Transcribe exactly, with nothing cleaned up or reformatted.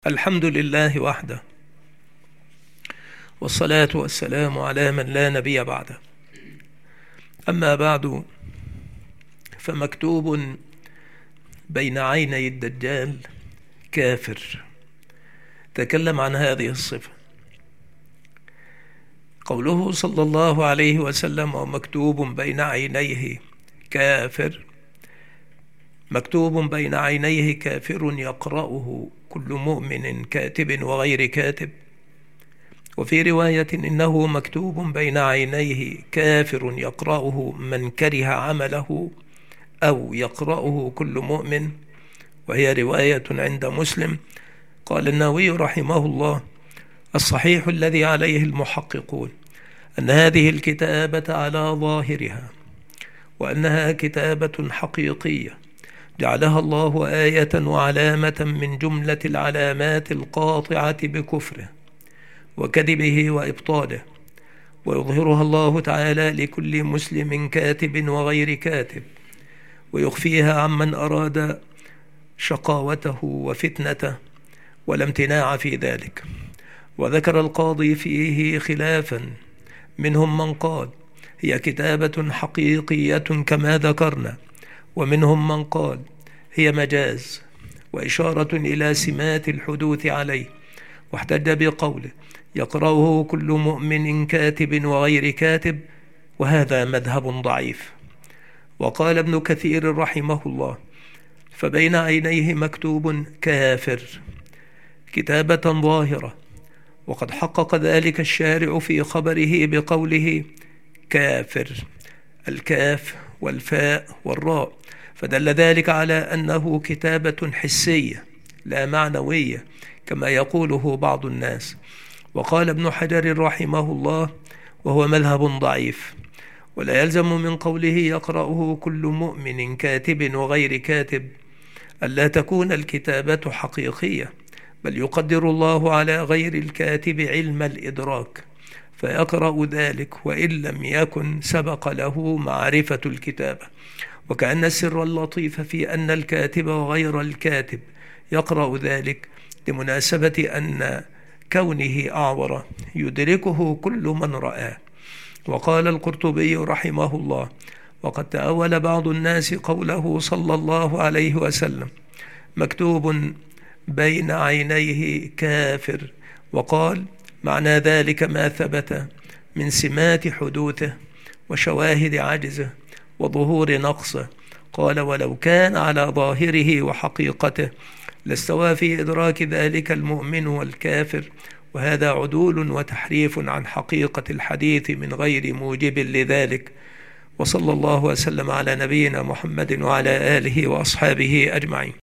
الحمد لله وحده، والصلاة والسلام على من لا نبي بعده. أما بعد، فمكتوب بين عيني الدجال كافر. تكلم عن هذه الصفة. قوله صلى الله عليه وسلم ومكتوب بين عينيه كافر، مكتوب بين عينيه كافر يقرأه كل مؤمن كاتب وغير كاتب. وفي رواية إنه مكتوب بين عينيه كافر يقرأه من كره عمله أو يقرأه كل مؤمن، وهي رواية عند مسلم. قال النووي رحمه الله: الصحيح الذي عليه المحققون أن هذه الكتابة على ظاهرها، وأنها كتابة حقيقية جعلها الله آية وعلامة من جملة العلامات القاطعة بكفره وكذبه وإبطاله، ويظهرها الله تعالى لكل مسلم كاتب وغير كاتب، ويخفيها عمن أراد شقاوته وفتنته ولا امتناع في ذلك. وذكر القاضي فيه خلافا، منهم من قال هي كتابة حقيقية كما ذكرنا، ومنهم من قال هي مجاز وإشارة إلى سمات الحدوث عليه، واحتج بقوله يقرأه كل مؤمن كاتب وغير كاتب، وهذا مذهب ضعيف. وقال ابن كثير رحمه الله: فبين عينيه مكتوب كافر، كتابة ظاهرة، وقد حقق ذلك الشارع في خبره بقوله كافر، الكاف والفاء والراء، فدل ذلك على أنه كتابة حسية لا معنوية كما يقوله بعض الناس. وقال ابن حجر رحمه الله، وهو مذهب ضعيف: ولا يلزم من قوله يقرأه كل مؤمن كاتب وغير كاتب ألا تكون الكتابة حقيقية، بل يقدر الله على غير الكاتب علم الإدراك فيقرأ ذلك وإن لم يكن سبق له معرفة الكتابة. وكأن السر اللطيف في أن الكاتب وغير الكاتب يقرأ ذلك لمناسبة أن كونه أعور يدركه كل من رآه. وقال القرطبي رحمه الله: وقد تأول بعض الناس قوله صلى الله عليه وسلم مكتوب بين عينيه كافر، وقال معنى ذلك ما ثبت من سمات حدوثه وشواهد عجزه وظهور نقصه. قال: ولو كان على ظاهره وحقيقته لاستوى في إدراك ذلك المؤمن والكافر، وهذا عدول وتحريف عن حقيقة الحديث من غير موجب لذلك. وصلى الله وسلم على نبينا محمد وعلى آله وأصحابه أجمعين.